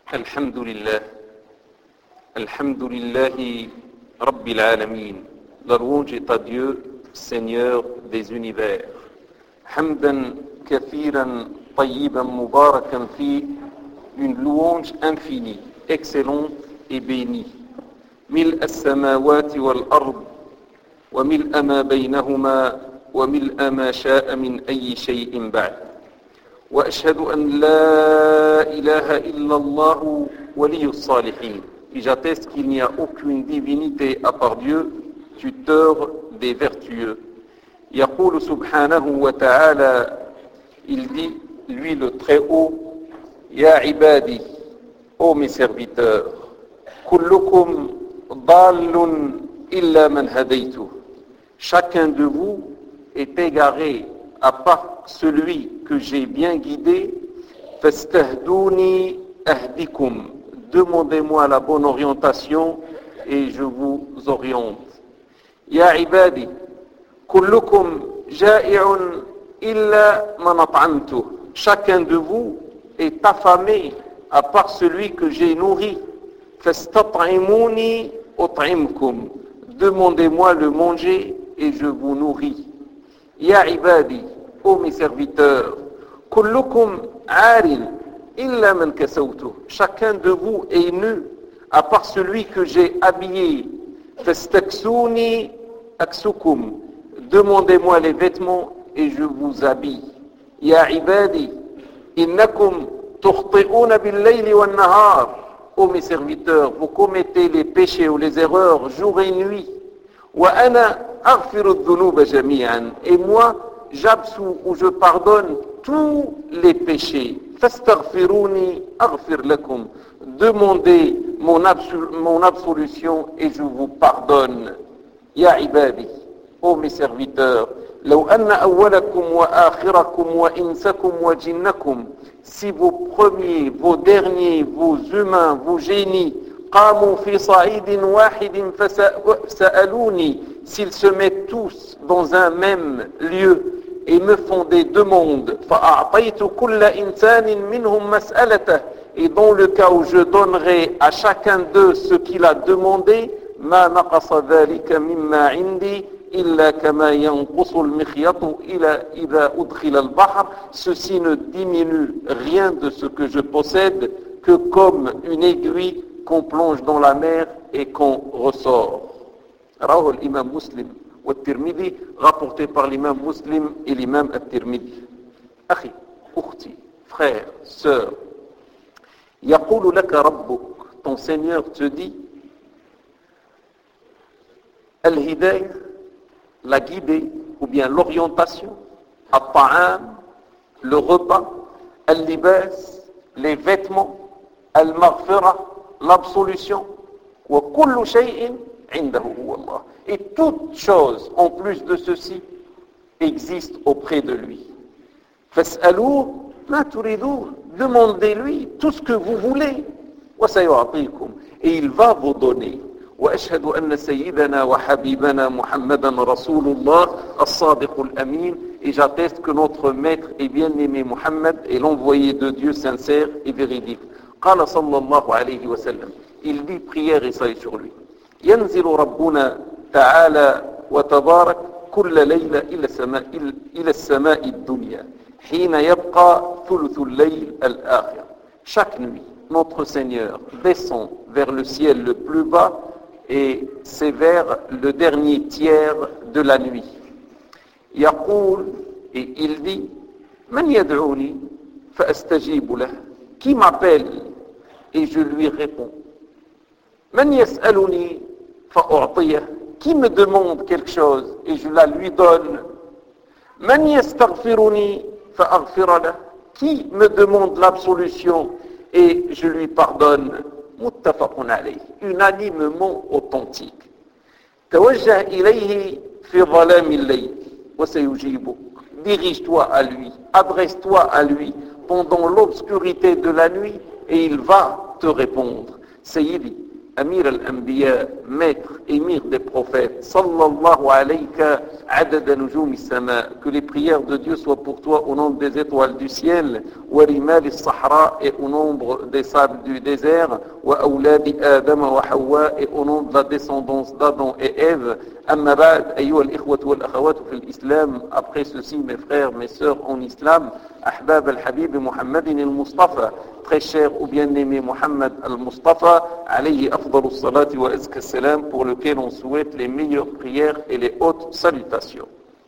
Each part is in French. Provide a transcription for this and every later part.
Alhamdulillah, Alhamdulillahi Rabbil Alamin. La louange est à Dieu, Seigneur des univers. Hamdan kathiran tayyiban mubarakan fi, une louange infinie, excellente et bénie. Mil as-samawati wal ard, wa mil ma baynahuma, wa mil ma sha'a min ayyi shay'in ba'd. وأشهد أن لا إله إلا الله ولي الصالحين. Et j'atteste qu'il n'y a aucune divinité à part Dieu, tuteur des vertueux. يقول سبحانه وتعالى, il dit, lui le très haut, يا عبادي, ô mes serviteurs, كلكم ضال إلا من هديته. Chacun de vous est égaré à part celui que j'ai bien guidé. فاستهدوني أهدكم, demandez-moi la bonne orientation et je vous oriente. يا عبادي كلكم جائع إلا من أطعمته. Chacun de vous est affamé à part celui que j'ai nourri. فاستطعموني أطعمكم, demandez-moi le manger et je vous nourris. Ya ibadi, ô mes serviteurs, kullukum arin illa man kasawtu. Chacun de vous est nu, à part celui que j'ai habillé. Fastaksuni aksukum. Demandez-moi les vêtements et je vous habille. Ya ibadi, innakum tukhti'una bil-layli wan-nahar. Ô mes serviteurs, vous commettez les péchés ou les erreurs jour et nuit. Wa ana aghfiru dhunuba jami'an, et moi j'absous ou je pardonne tous les péchés. Fastaghfiruni aghfir lakum, demandez mon absolution et je vous pardonne. Ya ibadi, ô mes serviteurs, law anna awwalakum wa akhirakum wa insakum wa jinnakum, si vos premiers, vos derniers, vos humains, vos génies قاموا في صعيد واحد فسألوني, s'ils se mettent tous dans un même lieu et me font des demandes, فأعطيت كل إنسان منهم مسألته, et dans le cas où je donnerai à chacun d'eux ce qu'il a demandé, ما نقص ذلك مما عندي إلا كما ينقص المخيط إذا أدخل البحر, ceci ne diminue rien de ce que je possède que comme une aiguille qu'on plonge dans la mer et qu'on ressort. Rawah l'imam Muslim wa Tirmidhi, rapporté par l'imam Muslim et l'imam At-Tirmidhi. Akhi, ukhti, frère, sœur, yaqulu laka rabbuk, ton Seigneur te dit, al-hidayah, la guidée ou bien l'orientation, at-ta'am, le repas, al-libas, les vêtements, al-maghfirah, l'absolution, wa kullu shay'in indahu huwa Allah. Et toute chose en plus de ceci existe auprès de lui. Fas'aluhu ma turidun, demandez-lui tout ce que vous voulez. Wa sayu'atikum, et il va vous donner. Wa ashhadu anna sayyidana wa habibana Muhammadan Rasulullah as-sadiq al-amin, et j'atteste que notre maître et bien-aimé Muhammad est l'envoyé de Dieu sincère et véridique. قال صلى الله عليه وسلم, il dit prière et salut sur lui. ينزل ربنا تعالى وتبارك كل ليلة إلى السماء الدنيا حين يبقى ثلث الليل الآخر. Chaque nuit, notre Seigneur descend vers le ciel le plus bas et c'est vers le dernier tiers de la nuit. يقول, et il dit, من يدعوني فأستجيب له, qui m'appelle et je lui réponds. Man yas'aluni fa'u'tiyah, qui me demande quelque chose et je la lui donne. Man yastaghfiruni fa'aghfira lah, qui me demande l'absolution et je lui pardonne. Muttafaqun alayh, unanimement authentique. Tawajjah ilayhi fi dhalami al-layl wa sayujibuk, dirige-toi à lui, adresse-toi à lui pendant l'obscurité de la nuit et il va te répondre. Sayyidi, Amir al-Anbiya, maître, émir des prophètes, sallallahu alayka adada nujum as-sama, que les prières de Dieu soient pour toi au nombre des étoiles du ciel, wa rimal as-sahra, et au nombre des sables du désert, wa awladi Adam wa Hawa, et au nombre de la descendance d'Adam et Ève. Amma ba'd, ayyuha al-ikhwatu wal akhawatu fi l'islam, après ceci, mes frères, mes sœurs en islam, ahbab al-habib Muhammadin al-Mustafa, très cher ou bien-aimé Muhammad al-Mustafa, alayhi afdalu salati wa azka salam, pour lequel on souhaite les meilleures prières et les hautes salutations.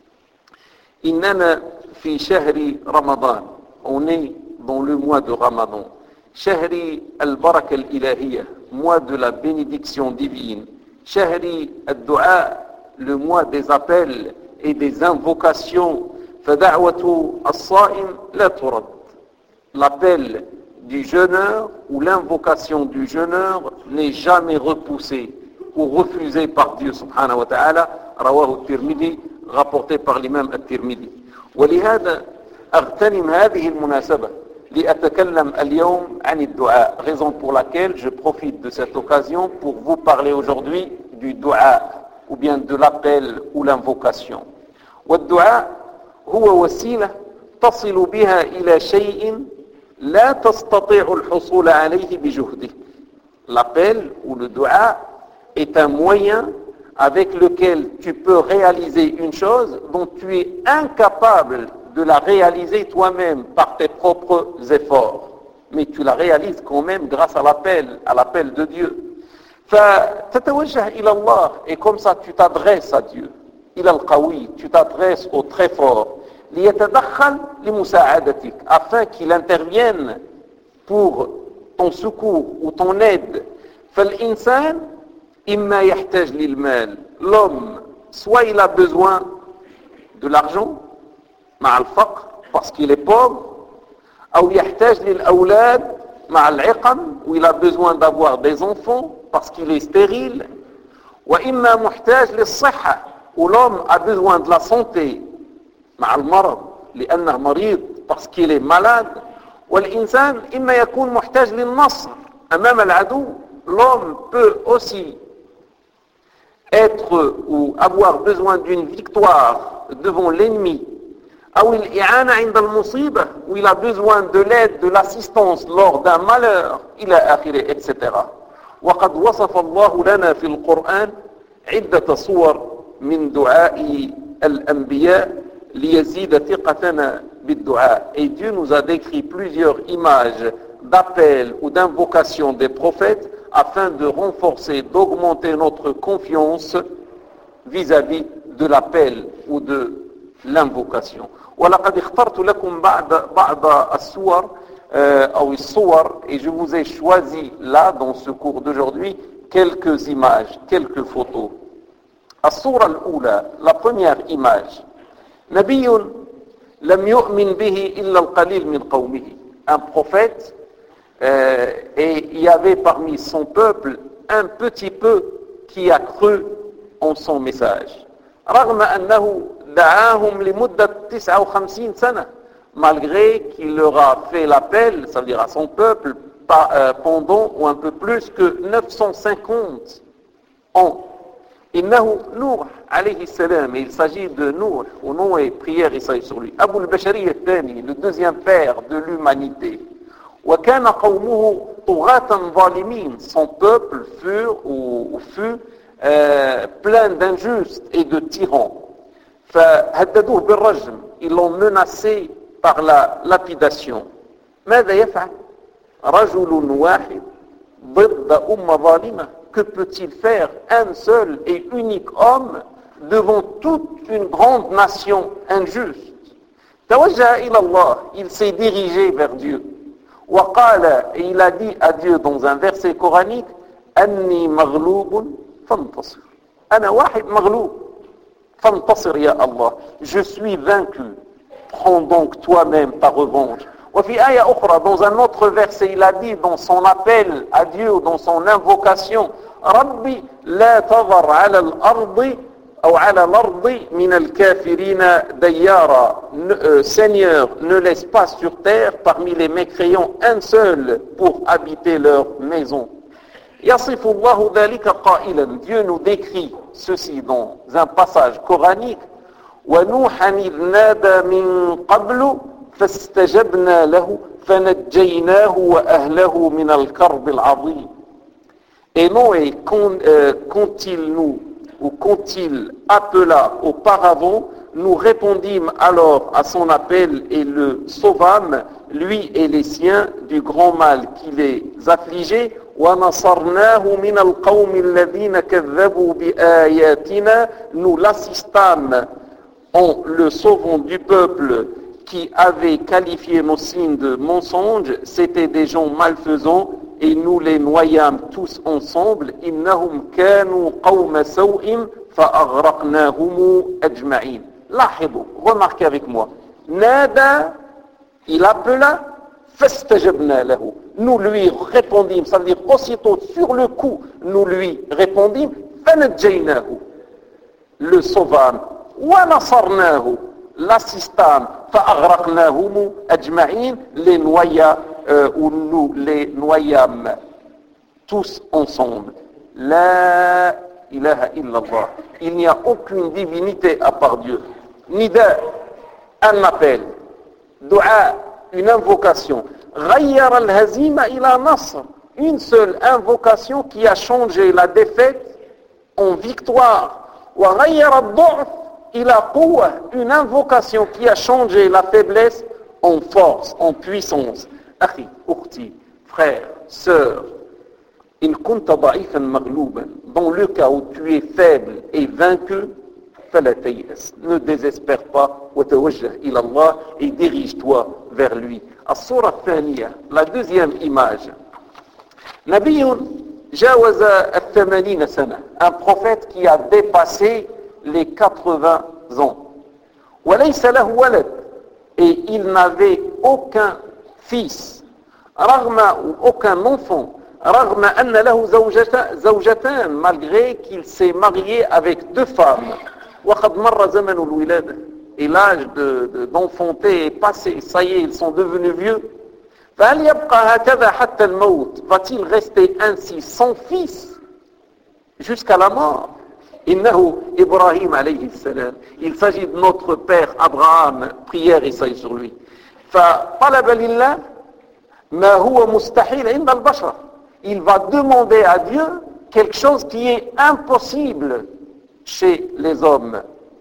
Innana fi shahri Ramadan, on est dans le mois de Ramadan. Shahri al-baraka al-ilahiyya, mois de la bénédiction divine. Shahri al-du'a, le mois des appels et des invocations. Fada'watu as-sa'im la turad. L'appel du jeûneur ou l'invocation du jeûneur n'est jamais repoussée ou refusée par Dieu subhanahu wa ta'ala. Rawahu at-Tirmidhi, rapporté par l'imam at-Tirmidhi. ولهذا أغتنم هذه المناسبة لأتكلم اليوم عن الدعاء, raison pour laquelle je profite de cette occasion pour vous parler aujourd'hui du dua, ou bien de l'appel ou l'invocation. والدعاء هو وسيلة تصل بها إلى شيء لا تستطيع الحصول عليه بجهده. L'appel ou le dua est un moyen avec lequel tu peux réaliser une chose dont tu es incapable de la réaliser toi-même par tes propres efforts. Mais tu la réalises quand même grâce à l'appel de Dieu. فتتوجه إلى الله, et comme ça tu t'adresses à Dieu. إلى القوي, tu t'adresses au très fort. ليتدخل لمساعدتك, afin qu'il intervienne pour ton secours ou ton aide. فالإنسان إما يحتاج للمال, l'homme soit il a besoin de l'argent مع الفقر parce qu'il est pauvre, أو يحتاج للأولاد مع العقم, où il a besoin d'avoir des enfants parce qu'il est stérile, وإما محتاج للصحة, où l'homme a besoin de la santé مع المرض لأنه مريض parce qu'il est malade. والإنسان إما يكون محتاج للنصر أمام العدو, l'homme peut aussi être ou avoir besoin d'une victoire devant l'ennemi, أو الإعانة عند المصيبة, où il a besoin de l'aide, de l'assistance lors d'un malheur, إلى آخره, etc. وقد وصف الله لنا في القرآن عدة صور من دعاء الأنبياء ليزيد ثقتنا بالدعاء. Et Dieu nous a décrit plusieurs images d'appel ou d'invocation des prophètes afin de renforcer, d'augmenter notre confiance vis-à-vis de l'appel ou de l'invocation. ولقد اخترت لكم بعض الصور أو الصور, et je vous ai choisi là dans ce cours d'aujourd'hui quelques images, quelques photos. الصورة الأولى, la première image. نبي لم يؤمن به إلا القليل من قومه. Un prophète, et il y avait parmi son peuple un petit peu qui a cru en son message. رغم أنه دعاهم لمدة 59 سنة, malgré qu'il leur a fait l'appel, ça veut dire à son peuple, pendant ou un peu plus que 950 ans. إنه نوح عليه السلام, il s'agit de Nuh, au nom et prière Isaïe sur lui. أبو البشرية الثاني, le deuxième père de l'humanité. وكان قومه طغاة ظالمين, son peuple fut plein d'injustes et de tyrans. فهددوه بالرجم, ils l'ont menacé par la lapidation. ماذا يفعل رجل واحد ضد أمة ظالمة? Que peut-il faire un seul et unique homme devant toute une grande nation injuste? توجه إلى الله, il s'est dirigé vers Dieu. وقال, et il a dit à Dieu dans un verset coranique, أني مغلوب فانتصر. أنا واحد مغلوب فانتصر يا الله. Je suis vaincu. Prends donc toi-même ta revanche. وفي آية أخرى, dans un autre verset, il a dit dans son appel à Dieu, dans son invocation, ربي لا تذر على الأرض أو على الأرض من الكافرين ديارا. Seigneur, ne laisse pas sur terre parmi les mécréants un seul pour habiter leur maison. يصف الله ذلك قائلا, Dieu nous décrit ceci dans un passage coranique, ونوحا إذ نادى من قبل فاستجبنا له فنجيناه وأهله من الكرب العظيم. Et Noé, quand il appela auparavant, nous répondîmes alors à son appel et le sauvâmes, lui et les siens, du grand mal qui les affligeait. وَنَصَرْنَاهُ مِنَ الْقَوْمِ الَّذِينَ كَذَّبُوا بِآيَاتِنَا. Nous l'assistâmes en le sauvant du peuple qui avait qualifié nos signes de mensonges. C'étaient des gens malfaisants et nous les noyâmes tous ensemble. إِنَّهُمْ كَانُوا قَوْمَ سَوْءٍ فَأَغْرَقْنَاهُمْ أَجْمَعِينَ. لاحظوا, remarquez avec moi. Nada, il appela, fastajabna lahu. Nous lui répondîmes, ça veut dire aussitôt sur le coup, nous lui répondîmes, fanajjaynahu, le sauvâmes, wa nasarnahu, l'assistâmes, fa'aghraqnahum ajma'in, les noya, ou nous les noyâmes tous ensemble. La ilaha illallah. Il n'y a aucune divinité à part Dieu. Nida, un appel. Dua, une invocation. Ghayyar al-hazima ila nasr. Une seule invocation qui a changé la défaite en victoire. Wa ghayyar al-du'f ila quwwa. Une invocation qui a changé la faiblesse en force, en puissance. Akhi, ukhti, frère, sœur, in kunta da'ifan maghlouban. Dans le cas où tu es faible et vaincu, fala tayas. Ne désespère pas, wa tawajjah ila Allah, et dirige-toi vers lui. الصورة الثانية, la deuxième image. نبي جاوز 80 سنة, un prophète qui a dépassé les 80 ans. وليس له ولد, et il n'avait aucun fils, رغم aucun enfant, رغم أن له زوجتان, malgré qu'il s'est marié avec 2 femmes. وقد مر زمن الولادة, et l'âge d'enfanter est passé, ça y est, ils sont devenus vieux. فهل يبقى هكذا حتى الموت? Va-t-il rester ainsi sans fils jusqu'à la mort? إنه إبراهيم عليه السلام, il s'agit de notre père Abraham, prière et salut sur lui. فطلب لله ما هو مستحيل عند البشر. Il va demander à Dieu quelque chose qui est impossible chez les hommes.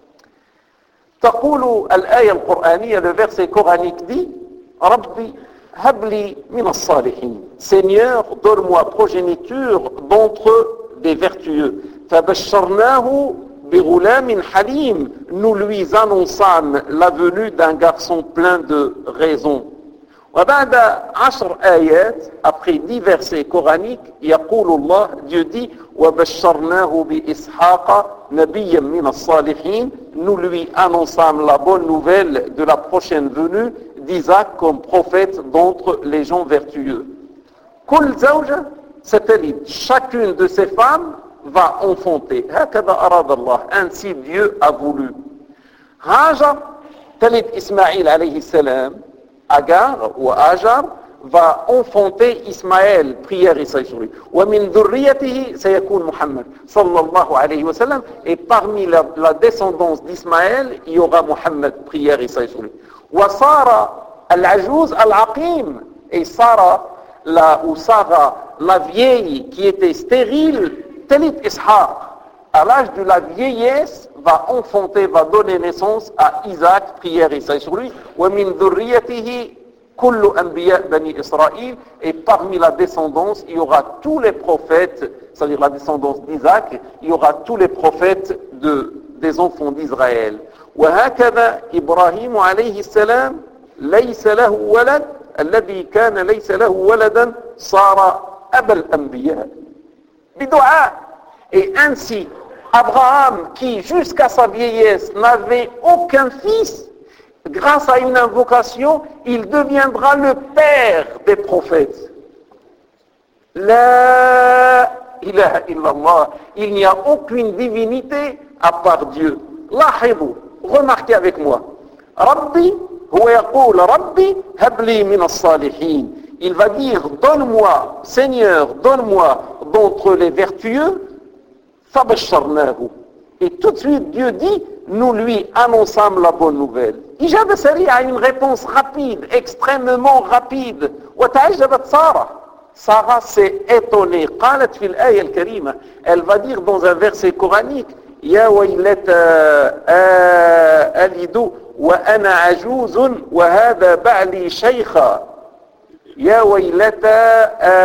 تقول الآية القرآنية, le verset coranique dit, ربي هب لي من الصالحين. Seigneur, donne-moi progéniture d'entre des vertueux. فبشرناه بغلام حليم. Nous lui annonçâmes la venue d'un garçon plein de raison. وبعد 10 آيات, après 10 versets coraniques, يقول الله, Dieu dit, وبشرناه بإسحاق نبيا من الصالحين. Nous lui annonçâmes la bonne nouvelle de la prochaine venue d'Isaac comme prophète d'entre les gens vertueux. كل زوجة ستلد, chacune de ces femmes va enfanter. هكذا أراد الله, ainsi Dieu a voulu. هاجر تلد إسماعيل عليه السلام. Agar ou Ajar va enfanter Ismaël, prière et salut sur lui. ومن ذريته سيكون محمد صلى الله عليه وسلم. Et parmi la descendance d'Ismaël, il y aura Muhammad, prière et salut sur lui. وصار العجوز العقيم. Et Sarah, la vieille qui était stérile, تلد إسحاق. À l'âge de la vieillesse, va enfanter, va donner naissance à Isaac, prière et salut sur lui. وَمِنْ ذُرِّيَّتِهِ كُلُّ أَنْبِيَاء بَنِي إِسْرَائِيل. Et parmi la descendance, il y aura tous les prophètes, c'est-à-dire la descendance d'Isaac, il y aura tous les prophètes des enfants d'Israël. وهكذا إبراهيم عليه السلام ليس له ولد الذي كان ليس له ولدا صار أبا الأنبياء بدعاء. Et ainsi, Abraham, qui jusqu'à sa vieillesse n'avait aucun fils, grâce à une invocation, il deviendra le père des prophètes. La ilaha illallah. Il n'y a aucune divinité à part Dieu. Lahidu, remarquez avec moi. Rabbi, huwa yaqul Rabbi, habli min as-salihin. Il va dire, donne-moi, Seigneur, donne-moi d'entre les vertueux, فَبَشَّرْنَاهُ. Et tout de suite, Dieu dit, nous lui annonçâmes la bonne nouvelle. إجابة سريعة, une réponse rapide, extrêmement rapide. وتعجبت سارة. Sarah s'est étonnée. قالت في الآية الكريمة, elle va dire dans un verset coranique, يا ويلتى ألد وأنا عجوز وهذا بعلي شيخا. يا ويلتى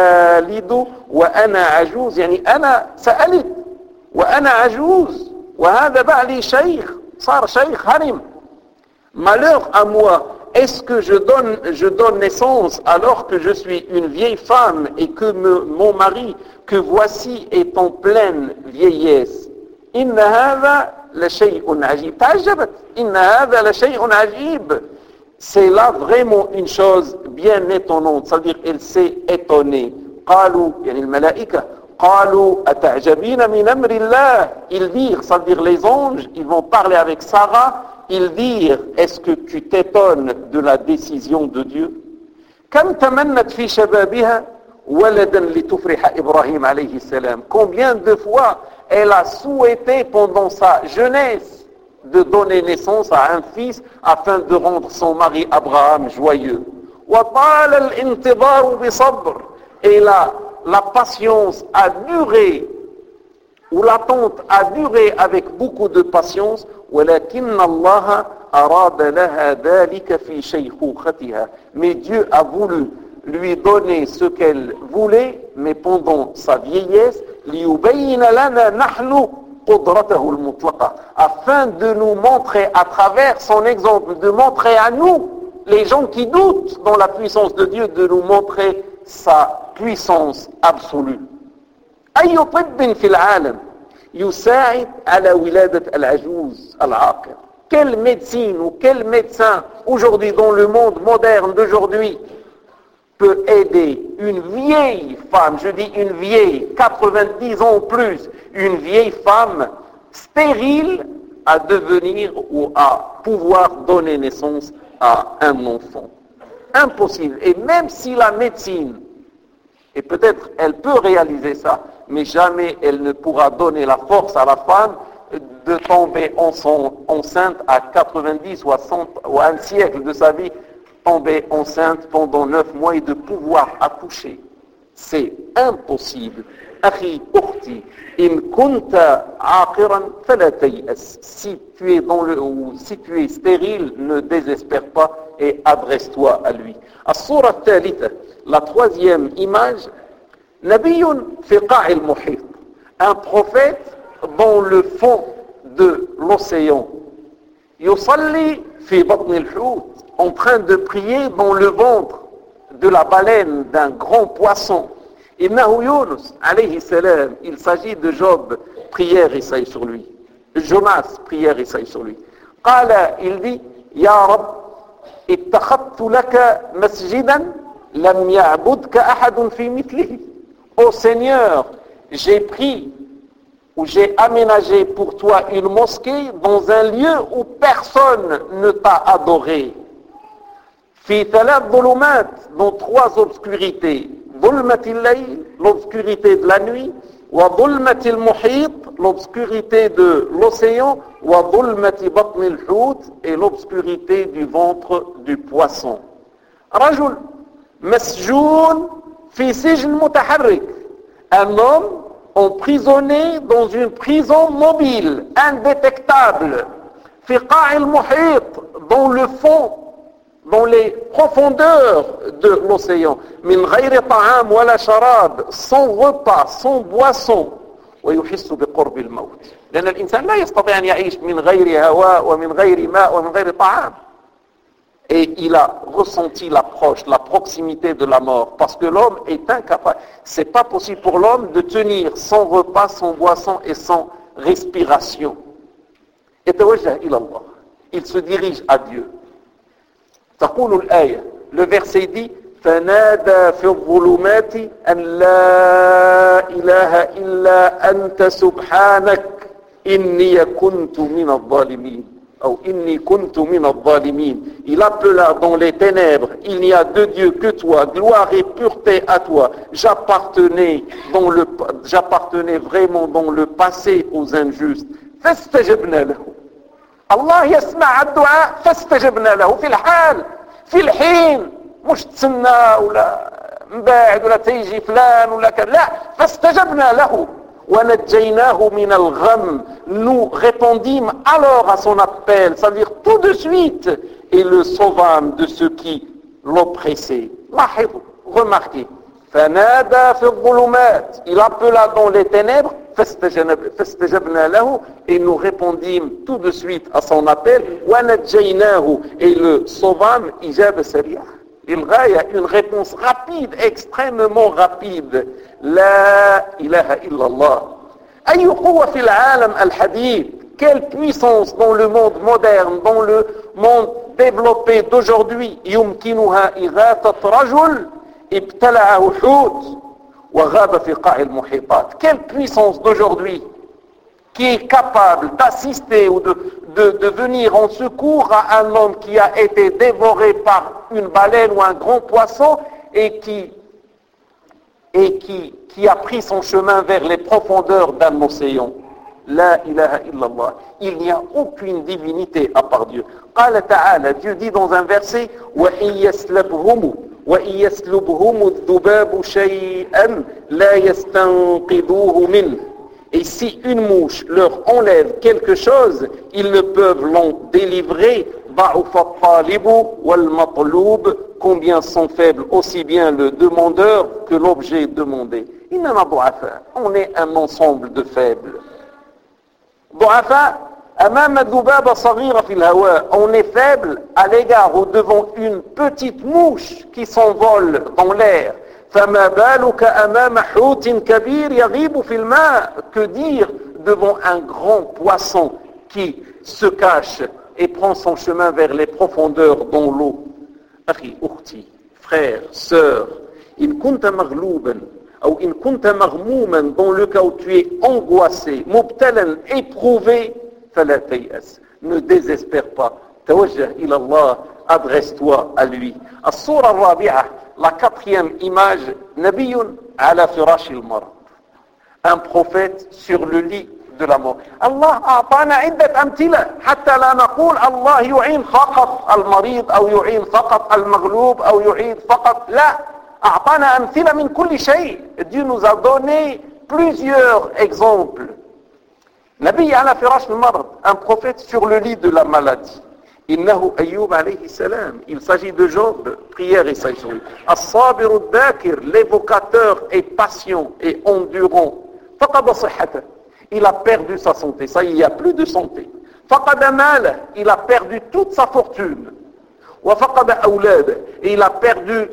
آلد وأنا عجوز, يعني أنا سألت وأنا عجوز وهذا بعلي شيخ, صار شيخ هرم. Malheur à moi, est-ce que je donne naissance alors que je suis une vieille femme et que mon mari, que voici, est en pleine vieillesse. إن هذا لشيء عجيب. تعجبت. إن هذا لشيء عجيب. C'est là vraiment une chose bien étonnante. Ça veut dire elle s'est étonnée. قالوا, يعني الملائكة, قالوا أتعجبين من أمر الله. Ils dirent, ça veut dire les anges, ils vont parler avec Sarah, ils dirent, est-ce que tu t'étonnes de la décision de Dieu? كم تمنت في شبابها ولدا لتفرح إبراهيم عليه السلام. Combien de fois elle a souhaité pendant sa jeunesse de donner naissance à un fils afin de rendre son mari Abraham joyeux. وطال الانتظار بصبر. Et la patience a duré, ou l'attente a duré avec beaucoup de patience. ولكن الله أراد لها ذلك في شيخوختها. Mais Dieu a voulu lui donner ce qu'elle voulait, mais pendant sa vieillesse, ليبين لنا نحن قدرته المطلقة, afin de nous montrer à travers son exemple, de montrer à nous, les gens qui doutent dans la puissance de Dieu, de nous montrer sa puissance absolue. أي طب في العالم يساعد على ولادة العجوز العاقر. Quelle médecine ou quel médecin aujourd'hui dans le monde moderne d'aujourd'hui peut aider une vieille femme, je dis une vieille, 90 ans ou plus, une vieille femme stérile à devenir ou à pouvoir donner naissance à un enfant? Impossible. Et même si la médecine, et peut-être elle peut réaliser ça, mais jamais elle ne pourra donner la force à la femme de tomber enceinte à 90 ou à 100 ou à un siècle de sa vie, tomber enceinte pendant 9 mois et de pouvoir accoucher. C'est impossible. أخي أختي إن كنت عاقرا فلا تيأس. Si tu es si tu es stérile, ne désespère pas et adresse-toi à lui. الصورة الثالثة, la troisième image, نبي في قاع المحيط, un prophète dans le fond de l'océan. يصلي في بطن الحوت, en train de prier dans le ventre de la baleine, d'un grand poisson. إنه يونس عليه السلام, il s'agit de Job, prière et saille sur lui. Jonas, prière et saille sur lui. قال, il dit, يا رب اتخذت لك مسجدا لم يعبدك أحد في مثله. Ô Seigneur, j'ai pris ou j'ai aménagé pour toi une mosquée dans un lieu où personne ne t'a adoré. في ثلاث ظلمات, dans 3 obscurités. ظلمة الليل, l'obscurité de la nuit, وظلمة المحيط, l'obscurité de l'océan, وظلمة بطن الحوت, et l'obscurité du ventre du poisson. رجل مسجون في سجن متحرك, un homme emprisonné dans une prison mobile, indétectable. في قاع المحيط, dans le fond, dans les profondeurs de l'océan. من غير طعام ولا شراب, sans repas, sans boisson. ويحس بقرب الموت. لأن الإنسان لا يستطيع أن يعيش من غير هواء ومن غير ماء ومن غير طعام. Et il a ressenti l'approche, la proximité de la mort, parce que l'homme est incapable. C'est pas possible pour l'homme de tenir sans repas, sans boisson et sans respiration. يتوجه إلى الله. Il se dirige à Dieu. تقول الآية, le verset dit, فنادى في الظلمات أن لا إله إلا أنت سبحانك إني كنت من الظالمين. ou inni kuntu min al-zalimin. Il appela dans les ténèbres, il n'y a de Dieu que toi, gloire et pureté à toi. J'appartenais vraiment dans le passé aux injustes. فاستجبنا له. الله يسمع الدعاء فاستجبنا له في الحال في الحين، مش تسنى ولا مباعد ولا تيجي فلان ولا كذا، لا، فاستجبنا له وَنَجَّيْنَاهُ مِنَ الْغَمِّ. Nous répondîmes alors à son appel, ça veut dire tout de suite, et le sauvâmes de ceux qui l'oppressaient. Remarquez, فَنَادَى فِي الظُّلُمَاتِ. Il appela dans les ténèbres, فَاسْتَجَبْنَا لَهُ, et nous répondîmes tout de suite à son appel, وَنَجَّيْنَاهُ, et le sauvâmes, إِجَابَ سَرِيعَ. Il y a une réponse rapide, extrêmement rapide. La ilaha illallah. أي قوة في العالم الحديث. Quelle puissance dans le monde moderne, dans le monde développé d'aujourd'hui. يمكنها إغاثة رجل ابتلعه حوت وغاب في قاع المحيطات. Quelle puissance d'aujourd'hui qui est capable d'assister ou de venir en secours à un homme qui a été dévoré par une baleine ou un grand poisson et qui a pris son chemin vers les profondeurs d'un océan. La ilaha illallah. Il n'y a aucune divinité à part Dieu. Qala ta'ala, Dieu dit dans un verset, وَإِن يَسْلُبْهُمُ الذُّبَابُ شَيْئًا لَا يَسْتَنْقِذُوهُ مِنْهُ. Et si une mouche leur enlève quelque chose, ils ne peuvent l'en délivrer. Combien sont faibles aussi bien le demandeur que l'objet demandé. On est un ensemble de faibles. On est faible à l'égard ou devant une petite mouche qui s'envole dans l'air. Que dire devant un grand poisson qui se cache et prend son chemin vers les profondeurs dans l'eau. Akhi, ukhti, frère, sœur, in kunta maghlouban, ou in kunta maghmouman, dans le cas où tu es angoissé, mubtalan, éprouvé, fala tayas, ne désespère pas. Tawajjah ila Allah, adresse-toi à lui. As-Sourah al-Rabi'ah, la quatrième image, Nabiyun ala firash al-marad. Un prophète sur le lit de la mort. Allah أعطانا عدة أمثلة حتى لا نقول الله يعين فقط المريض أو يعين فقط المغلوب أو يعين فقط. لا. أعطانا أمثلة من كل شيء. Dieu nous a donné plusieurs exemples. Nabi ala firash al-marad, un prophète sur le lit de la maladie. إنه أيوب عليه السلام. Il s'agit de Job, prière et saison. الصابر الذاكر, l'évocateur et patient et endurant. فقد صحته. Il a perdu sa santé. Ça, il n'y a plus de santé. فقد ماله. Il a perdu toute sa fortune. وفقد أولاده. Et il a perdu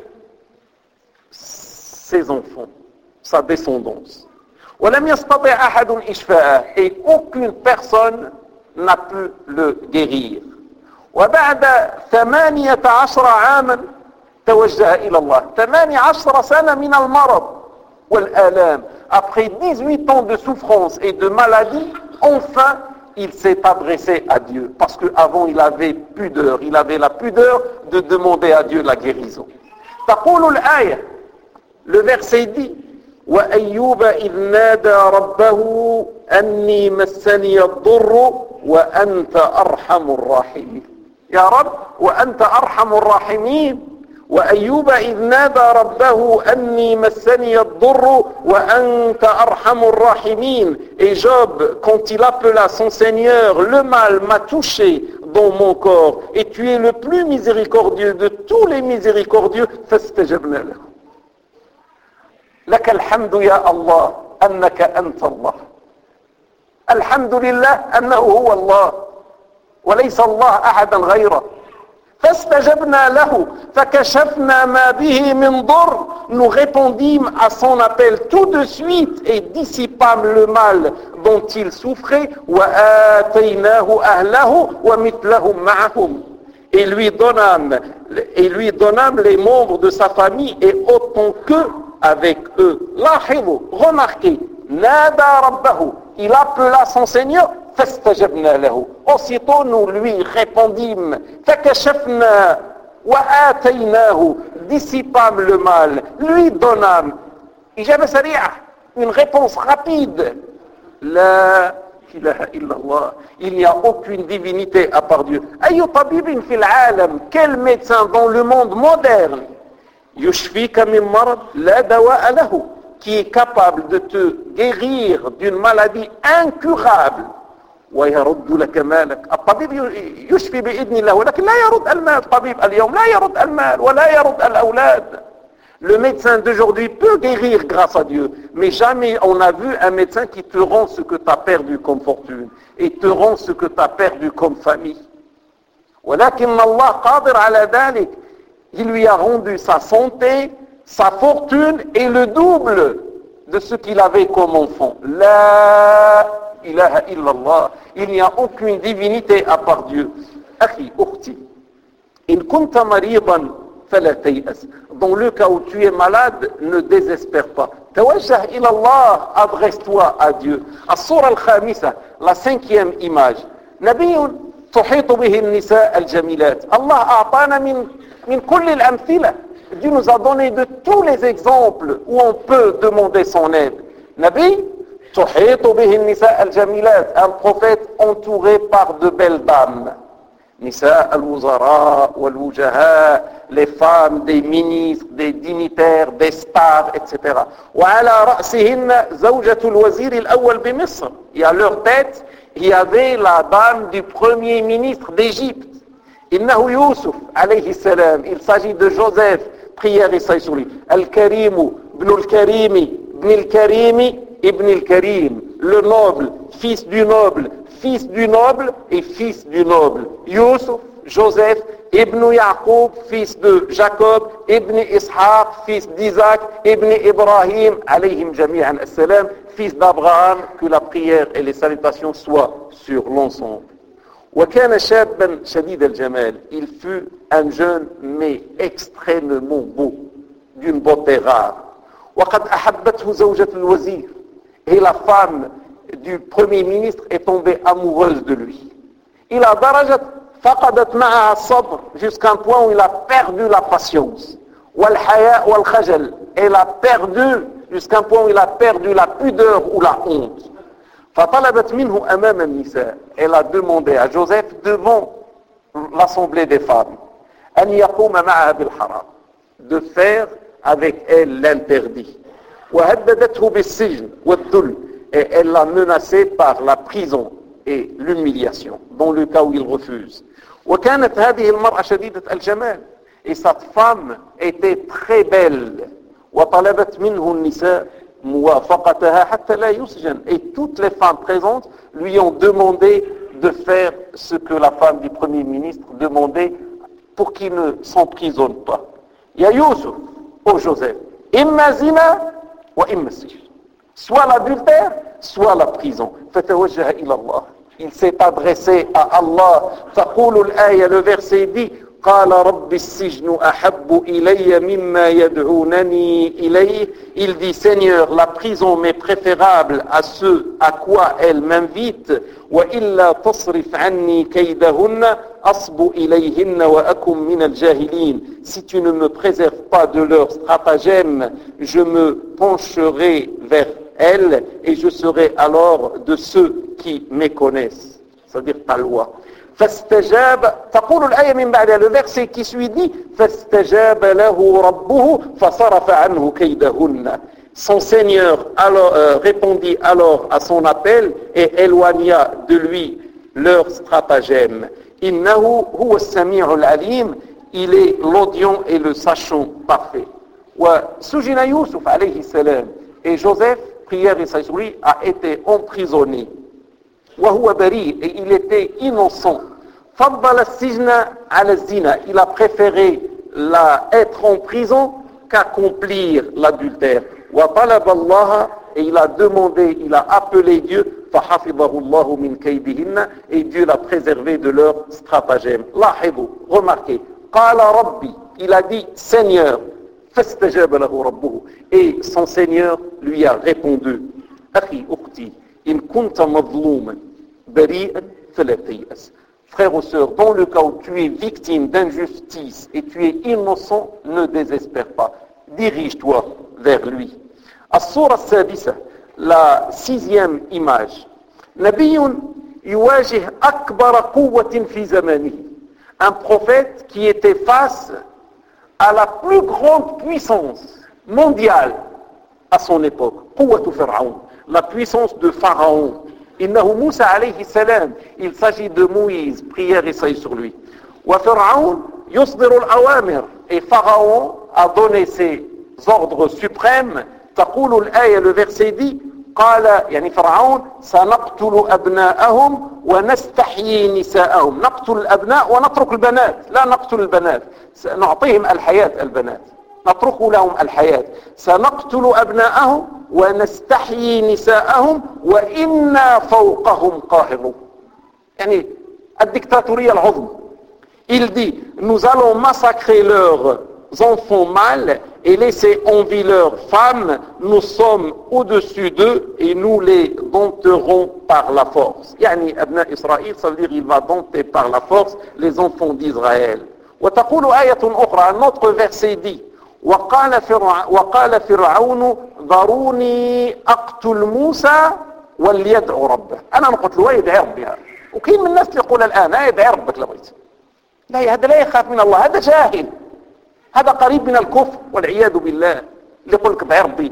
ses enfants, sa descendance. ولم يستطع أحد إشفاءه. Et aucune personne n'a pu le guérir. وبعد 18 عاما توجه إلى الله. 18 سنة من المرض والآلام. Après 18 ans de souffrance et de maladie, enfin, il s'est adressé à Dieu. Parce qu'avant, il avait pudeur. Il avait la pudeur de demander à Dieu la guérison. تقول الآية, le verset dit, وأيوب إذ نادى ربه أني مسني الضر وأنت أرحم الراحمين. يا رب وأنت أرحم الراحمين. وأيوب إذ نادى ربه أني مسني الضر وأنت أرحم الراحمين. Et Job, quand il appela son Seigneur, le mal m'a touché dans mon corps, et tu es le plus miséricordieux de tous les miséricordieux. فاستجبنا له. لك الحمد يا الله أنك أنت الله. الحمد لله أنه هو الله وليس الله أحدا غيره. فاستجبنا له فكشفنا ما به من ضر. Nous répondîmes à son appel tout de suite et dissipâmes le mal dont il souffrait. وآتيناه أهله ومثلهم معهم. Et lui donnâmes les membres de sa famille et autant qu'eux avec eux. لاحظوا, remarquez, نادى ربه. Il appela son Seigneur. فاستجبنا له. Aussitôt nous lui répondîmes, فكشفنا وآتيناه, dissipâmes le mal, lui donnâmes. إجابة سريعة, une réponse rapide. لا إله إلا الله, il n'y a aucune divinité à part Dieu. أي طبيب في العالم, quel médecin dans le monde moderne, يشفيك من مرض لا دواء له, qui est capable de te guérir d'une maladie incurable, ويرد لك مالك. الطبيب يشفي بإذن الله ولكن لا يرد المال. الطبيب اليوم لا يرد المال ولا يرد الأولاد. Le médecin d'aujourd'hui peut guérir grâce à Dieu, mais jamais on a vu un médecin qui te rend ce que tu as perdu comme fortune et te rend ce que tu as perdu comme famille. ولكن الله قادر على ذلك. Il lui a rendu sa santé, sa fortune et le double de ce qu'il avait comme enfant. La ilaha illallah. Il n'y a aucune divinité à part Dieu. Akhi, ukhti, in kunta maridan fala tay'as. Dans le cas où tu es malade, ne désespère pas. Tawajjah ila Allah, adresse-toi à Dieu. As-sura al-khamisa, la cinquième image. Nabiyyun tuhitu bihi an-nisa al-jamilat. Allah a'tana min kulli al-amthila. Dieu nous a donné de tous les exemples où on peut demander son aide. Nabi, tuhitu bihi an-nisa al-jamilat, un prophète entouré par de belles dames. Nisa al-wuzara wal-wujaha, les femmes des ministres, des dignitaires, des stars, etc. وعلى رأسهن زوجة الوزير الأول بمصر. Et à leur tête, il y avait la dame du premier ministre d'Égypte. إنه يوسف عليه السلام. Il s'agit de Joseph. Prière et salut sur lui. Al-Karimu, ibn al-Karimi, ibn al-Karimi, ibn al-Karim. Le noble, fils du noble et fils du noble. Yusuf, Joseph, ibn Yaqub, fils de Jacob, ibn Ishaq, fils d'Isaac, ibn Ibrahim, alayhim jami'an as-salam, fils d'Abraham. Que la prière et les salutations soient sur l'ensemble. وكان شابا شديد الجمال. Il fut un jeune mais extrêmement beau, d'une beauté rare. وقد أحبته زوجة الوزير. Et la femme du premier ministre est tombée amoureuse de lui. إلى درجة فقدت معها الصبر, jusqu'à un point où il a perdu la patience. والحياء والخجل. Elle a perdu, jusqu'à un point où il a perdu la pudeur ou la honte. فطلبت منه أمام النساء. Elle a demandé à Joseph devant l'assemblée des femmes أن يقوم معها بالحرام, de faire avec elle l'interdit. وهددته بالسجن والذل. Et elle l'a menacé par la prison et l'humiliation dans le cas où il refuse. وكانت هذه المرأة شديدة الجمال. Et cette femme était très belle. وطلبت منه النساء موافقتها حتى لا يسجن. Et toutes les femmes présentes lui ont demandé de faire ce que la femme du premier ministre demandait pour qu'il ne s'emprisonne pas. Ya Yusuf, ô Joseph, imma zina wa imma sijn. Soit l'adultère, soit la prison. Fatawajjaha ila Allah. Il s'est adressé à Allah. Taqulu al-aya, le verset dit, قال رب السجن أحب إلي مما يدعونني إليه. Il dit, Seigneur, la prison m'est préférable à ce à quoi elle m'invite. وإلا تصرف عني كيدهن أصب إليهن وأكن من الجاهلين. Si tu ne me préserves pas de leur stratagème, je me pencherai vers elles et je serai alors de ceux qui méconnaissent, c'est-à-dire ta loi. فاستجاب, تقول الآية من بعدها, le verset qui suit dit, فاستجاب له ربه فصرف عنه كيدهن. Son Seigneur répondit alors à son appel et éloigna de lui leur stratagème. إنه هو السميع العليم. Il est l'audient et le sachant parfait. وسجن يوسف عليه السلام. Et Joseph, prière et salut sur lui, a été emprisonné. وهو بريء, et il était innocent. فضل السجن على الزنا. Il a préféré être en prison qu'accomplir l'adultère. وطلب الله, et il a demandé, il a appelé Dieu, فحفظه الله من كيدهن, et Dieu l'a préservé de leur stratagème. لاحظوا, remarquez, قال ربي, il a dit Seigneur, فاستجاب له ربه, et son Seigneur lui a répondu. أخي أختي, إن كنت مظلوما, بريئا فلا تيأس. Frères ou sœurs, dans le cas où tu es victime d'injustice et tu es innocent, ne désespère pas. Dirige-toi vers lui. الصورة السادسة, la sixième image. نبي يواجه أكبر قوة في زمانه. Un prophète qui était face à la plus grande puissance mondiale à son époque. قوة فرعون, la puissance de Pharaon. إنه موسى عليه السلام, il s'agit de Moïse, prière et salut sur lui. وفرعون يصدر الأوامر, et Pharaon a donné ses ordres suprêmes. تقول الآية, le verset dit, قال يعني فرعون سنقتل أبناءهم ونستحيي نساءهم. نقتل الأبناء ونترك البنات, لا نقتل البنات, نعطيهم الحياة البنات, نترك لهم الحياة. سنقتل أبناءهم ونستحيي نساءهم وإنا فوقهم قاهرون. يعني الدكتاتورية العظمى. Il dit, nous allons massacrer leurs enfants mâles et laisser en vie leurs femmes. Nous sommes au-dessus d'eux et nous les dompterons par la force. يعني أبناء إسرائيل, ça veut dire il va dompter par la force les enfants d'Israël. وتقول آية أخرى, un autre verset dit, وقال فرعون ذروني أقتل موسى وليدعو ربه. أنا نقتله يدعي ربها. وكاين من الناس اللي يقول الآن يدعي ربك لبغيت. لا, هذا لا يخاف من الله, هذا جاهل, هذا قريب من الكفر والعياذ بالله, اللي يقول لك ادعي ربي.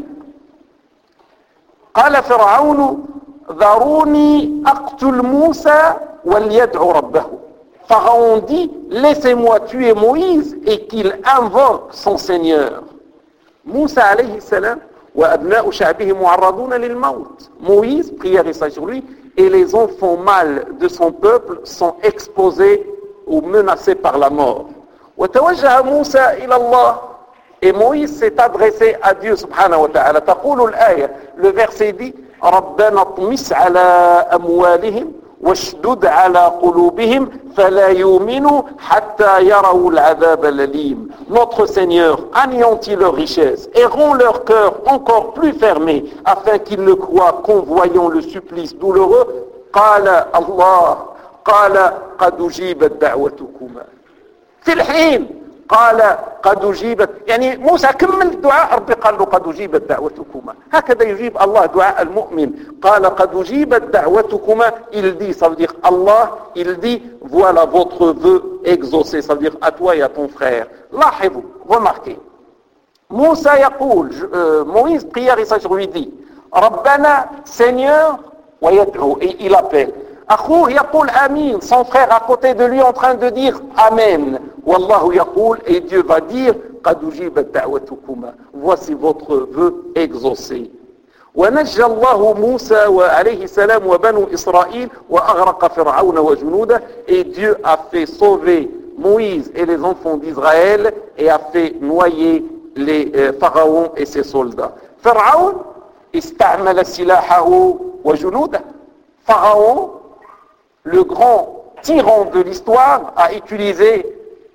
قال فرعون ذروني أقتل موسى وليدعو ربه. Pharaon dit, laissez-moi tuer Moïse et qu'il invoque son Seigneur. موسى عليه السلام وأبناء شعبه معرضون للموت. Moïse, prière et salut sur lui, et les enfants mâles de son peuple sont exposés ou menacés par la mort. وتوجه موسى إلى الله, et Moïse s'est adressé à Dieu subhanahu wa ta'ala. تقول الآية, le verset dit, ربنا اطمس على أموالهم واشدد على قلوبهم فلا يؤمنوا حتى يروا العذاب الأليم. Notre Seigneur, anéantit leurs richesses et rend leur cœur encore plus fermé afin qu'ils ne croient qu'en voyant le supplice douloureux. قال الله قال قد أجيبت دعوتكما في الحين قال قد أجيبت. يعني موسى كمل الدعاء, ربي قال له قد أجيبت دعوتكما. هكذا يجيب الله دعاء المؤمن. قال قد أجيبت دعوتكما, il dit, ça veut dire Allah, il dit voilà votre vœu exaucé, ça veut dire à toi et à ton frère. لاحظوا, remarquez, موسى يقول, Moïse, prière et ça sur lui dit, ربنا, Seigneur, ويدعو, et il appelle. أخوه يقول آمين, son frère à côté de lui en train de dire Amen. Wallahu yaqul, et Dieu va dire قد أجيبت دعوتكما, voici votre vœu exaucé. ونجى الله موسى عليه السلام وبنو إسرائيل وأغرق فرعون وجنوده, et Dieu a fait sauver Moïse et les enfants d'Israël et a fait noyer les pharaons et ses soldats. فرعون استعمل سلاحه وجنوده. Pharaon, le grand tyran de l'histoire, a utilisé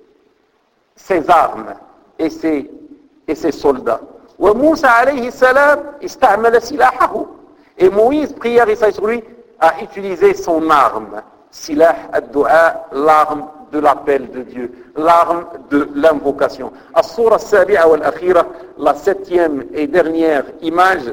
ses armes et ses soldats. وموسى عليه السلام استعمل سلاحه, et Moïse, prière et salut sur lui, a utilisé son arme, silah ad-du'a, l'arme de l'appel de Dieu, l'arme de l'invocation. الصورة السابعة والأخيرة, la septième et dernière image,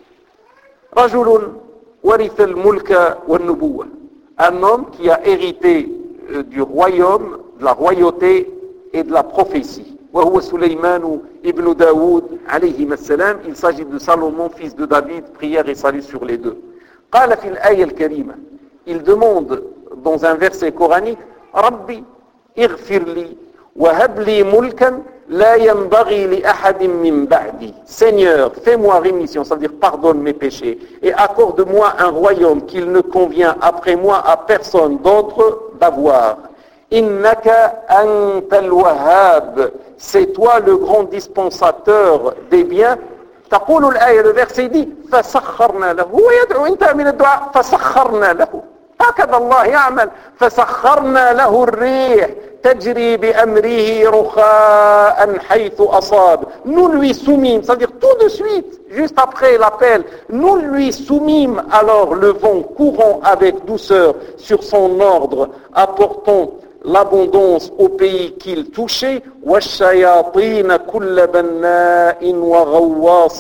رجل ورث الملك والنبوة. Un homme qui a hérité du royaume, de la royauté et de la prophétie. وهو سليمان ابن داود عليهما السلام. Il s'agit de Salomon, fils de David, prière et salut sur les deux. قال في الآية الكريمة, il demande dans un verset coranique, ربي اغفر لي وهب لي ملكا لا ينبغي لأحد من بعدي. Seigneur, fais-moi rémission, ça veut dire pardonne mes péchés, et accorde-moi un royaume qu'il ne convient après moi à personne d'autre d'avoir. Innaka antal wahhab, c'est toi le grand dispensateur des biens. تقول الآية, le verset dit, فسخرنا له. هو يدعو, انتهى من الدعاء, فسخرنا له. هكذا الله يعمل. فسخرنا له الريح تجري بأمره رخاء حيث أصاب. Nous lui soumîmes, c'est-à-dire tout de suite, juste après l'appel, nous lui soumîmes alors le vent courant avec douceur sur son ordre, apportant l'abondance au pays qu'il touchait. والشياطين كل بناء وغواص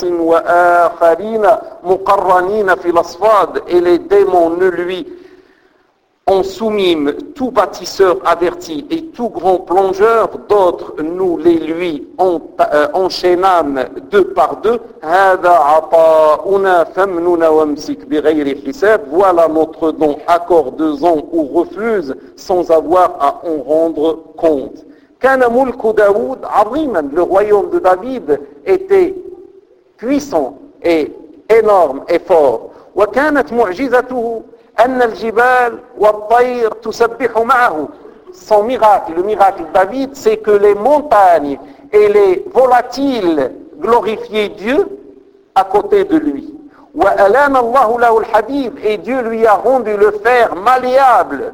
وآخرين مقرنين في الأصفاد. Et les démons ne lui en soumîmes tout bâtisseur averti et tout grand plongeur, d'autres nous les lui enchaînâmes deux par deux. هذا عطاؤنا فامنن وامسك بغير حساب. Voilà notre don, accorde-en ou refuse sans avoir à en rendre compte. كان ملك داود عظيما. Le royaume de David était puissant et énorme et fort. وكانت معجزته أن الجبال والطير تسبح معه. Son miracle, le miracle de David, c'est que les montagnes et les volatiles glorifiaient Dieu à côté de lui. وألان الله له الحديد. Et Dieu lui a rendu le fer malléable.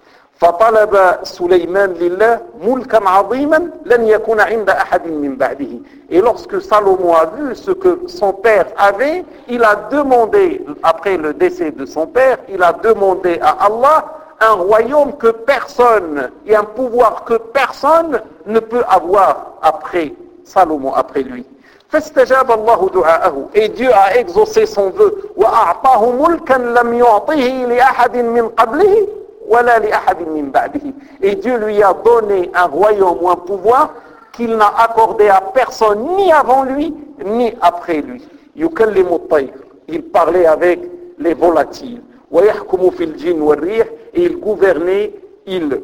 فطلب سليمان لله ملكا عظيما لن يكون عند أحد من بعده. Et lorsque Salomon a vu ce que son père avait, il a demandé, après le décès de son père, il a demandé à Allah un royaume que personne, et un pouvoir que personne ne peut avoir après Salomon, après lui. فاستجاب الله دعاءه. Et Dieu a exaucé son vœu. وأعطاه ملكا لم يعطه لأحد من قبله ولا لأحد من بعده. Et Dieu lui a donné un royaume ou un pouvoir qu'il n'a accordé à personne ni avant lui ni après lui. يكلم الطير. Il parlait avec les volatiles. ويحكم في الجن والريح. Et il gouvernait, il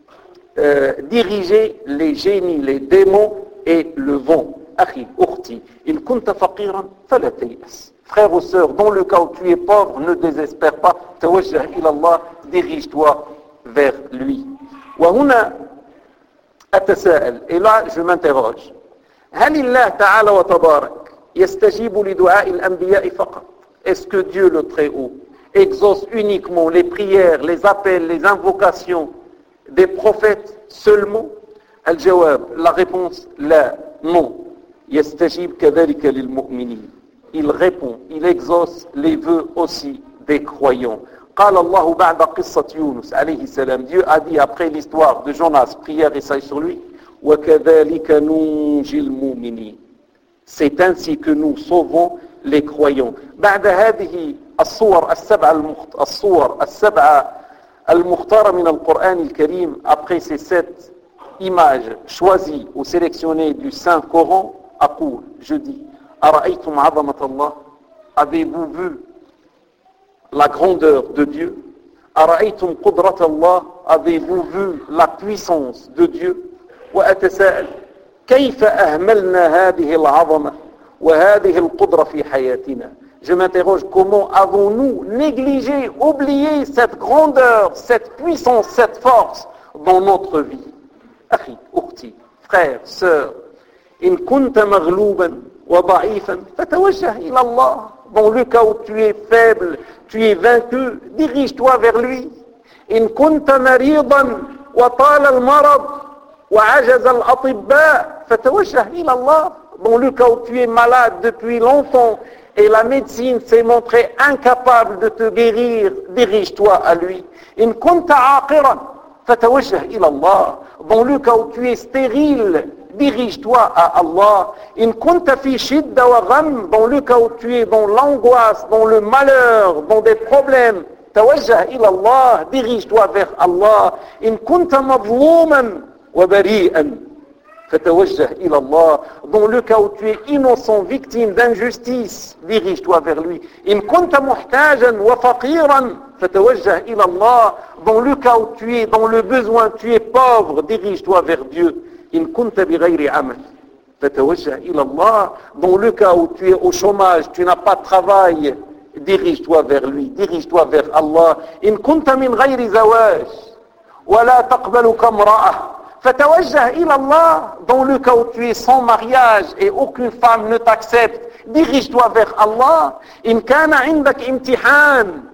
dirigeait les génies, les démons et le vent. أخي أختي إن كنت فقيرا فلا تيأس. Frères ou sœurs, dans le cas où tu es pauvre, ne désespère pas. توجه إلى الله. Dirige-toi vers lui. وهنا أتساءل. Et là, je m'interroge. هل الله تعالى وتبارك يستجيب لدعاء الأنبياء فقط? Est-ce que Dieu le Très-Haut exauce uniquement les prières, les appels, les invocations des prophètes seulement? الجواب, la réponse, لا, non. يستجيب كذلك للمؤمنين. Il répond, il exauce les vœux aussi des croyants. قال الله بعد قصة يونس عليه السلام. Dieu a dit après l'histoire de Jonas, prière et salut sur lui, وكذلك ننجي المؤمنين. C'est ainsi que nous sauvons les croyants. بعد هذه الصور السبعة المختارة من القرآن الكريم, après ces 7 images choisies ou sélectionnées du Saint-Coran, أقول, je dis, أرأيتم عظمة الله? Avez-vous vu la grandeur de Dieu? أرأيتم قدرة الله? Avez-vous vu la puissance de Dieu? وأتساءل كيف أهملنا هذه العظمة وهذه القدرة في حياتنا? Je m'interroge, comment avons-nous négligé, oublié cette grandeur, cette puissance, cette force dans notre vie? أخي أختي, frère, sœur, إن كنت مغلوبا وضعيفا فتوجه إلى الله. Dans le cas où tu es faible, tu es vaincu, dirige-toi vers lui. إن كنت مريضا وطال المرض وعجز الأطباء فتوجه إلى الله. Dans le cas où tu es malade depuis longtemps et la médecine s'est montrée incapable de te guérir, dirige-toi à lui. إن كنت عاقرا فتوجه إلى الله. Dans le cas où tu es stérile, dirige-toi à Allah. إن كنت في شدة وغم. Dans le cas où tu es dans l'angoisse, dans le malheur, dans des problèmes, توجه إلى الله, dirige-toi vers Allah. إن كنت مظلوما وبريئا فتوجه إلى الله. Dans le cas où tu es innocent, victime d'injustice, dirige-toi vers lui. إن كنت محتاجا وفقيرا فتوجه إلى الله. Dans le cas où tu es dans le besoin, tu es pauvre, dirige-toi vers Dieu. إن كنت بغير عمل فتوجه إلى الله. Dans le cas où tu es au chômage, tu n'as pas de travail, dirige-toi vers lui, dirige-toi vers Allah. إن كنت من غير زواج ولا تقبلك امرأة فتوجه إلى الله. Dans le cas où tu es sans mariage et aucune femme ne t'accepte, dirige-toi vers Allah. إن كان عندك امتحان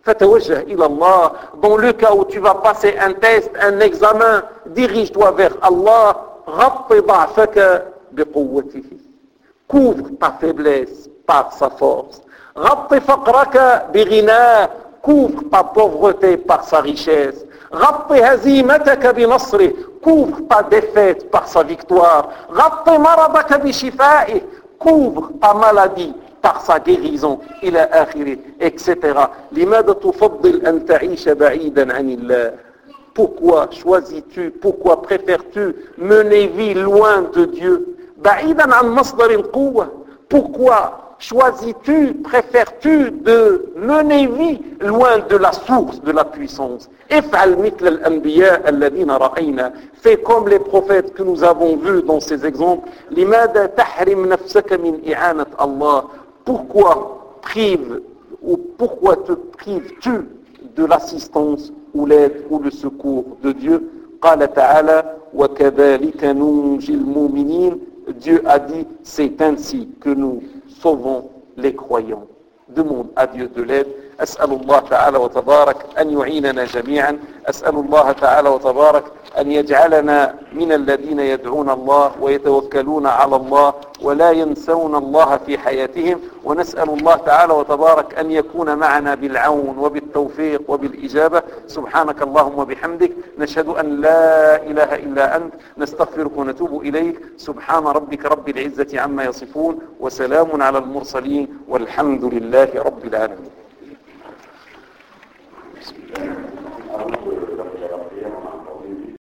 فتوجه إلى الله. Dans le cas où tu vas passer un test, un examen, dirige-toi vers Allah. غط ضعفك بقوته. Couvre ta faiblesse par sa force. غط فقرك بغناه. Couvre ta pauvreté par sa richesse. غط هزيمتك بنصره. Couvre ta défaite par sa victoire. غط مرضك بشفائه. Couvre ta maladie par sa guérison إلى آخره etc. لماذا تفضل أن تعيش بعيدا عن الله? Pourquoi choisis-tu, pourquoi préfères-tu mener vie loin de Dieu? بعيدا عن مصدر القوة. Pourquoi choisis-tu, préfères-tu de mener vie loin de la source de la puissance? افعل مثل الأنبياء الذين رأينا. Fais comme les prophètes que nous avons vus dans ces exemples. لماذا تحرم نفسك من إعانة الله? Pourquoi te prives-tu de l'assistance ou l'aide ou le secours de Dieu? قال تعالى وكذلك ننجي المؤمنين. Dieu a dit, c'est ainsi que nous sauvons les croyants. Demande à Dieu de l'aide. أسأل الله تعالى وتبارك أن يعيننا جميعا. أسأل الله تعالى وتبارك أن يجعلنا من الذين يدعون الله ويتوكلون على الله ولا ينسون الله في حياتهم. ونسأل الله تعالى وتبارك أن يكون معنا بالعون وبالتوفيق وبالإجابة. سبحانك اللهم وبحمدك نشهد أن لا إله إلا أنت نستغفرك ونتوب إليك. سبحان ربك رب العزة عما يصفون وسلام على المرسلين والحمد لله رب العالمين.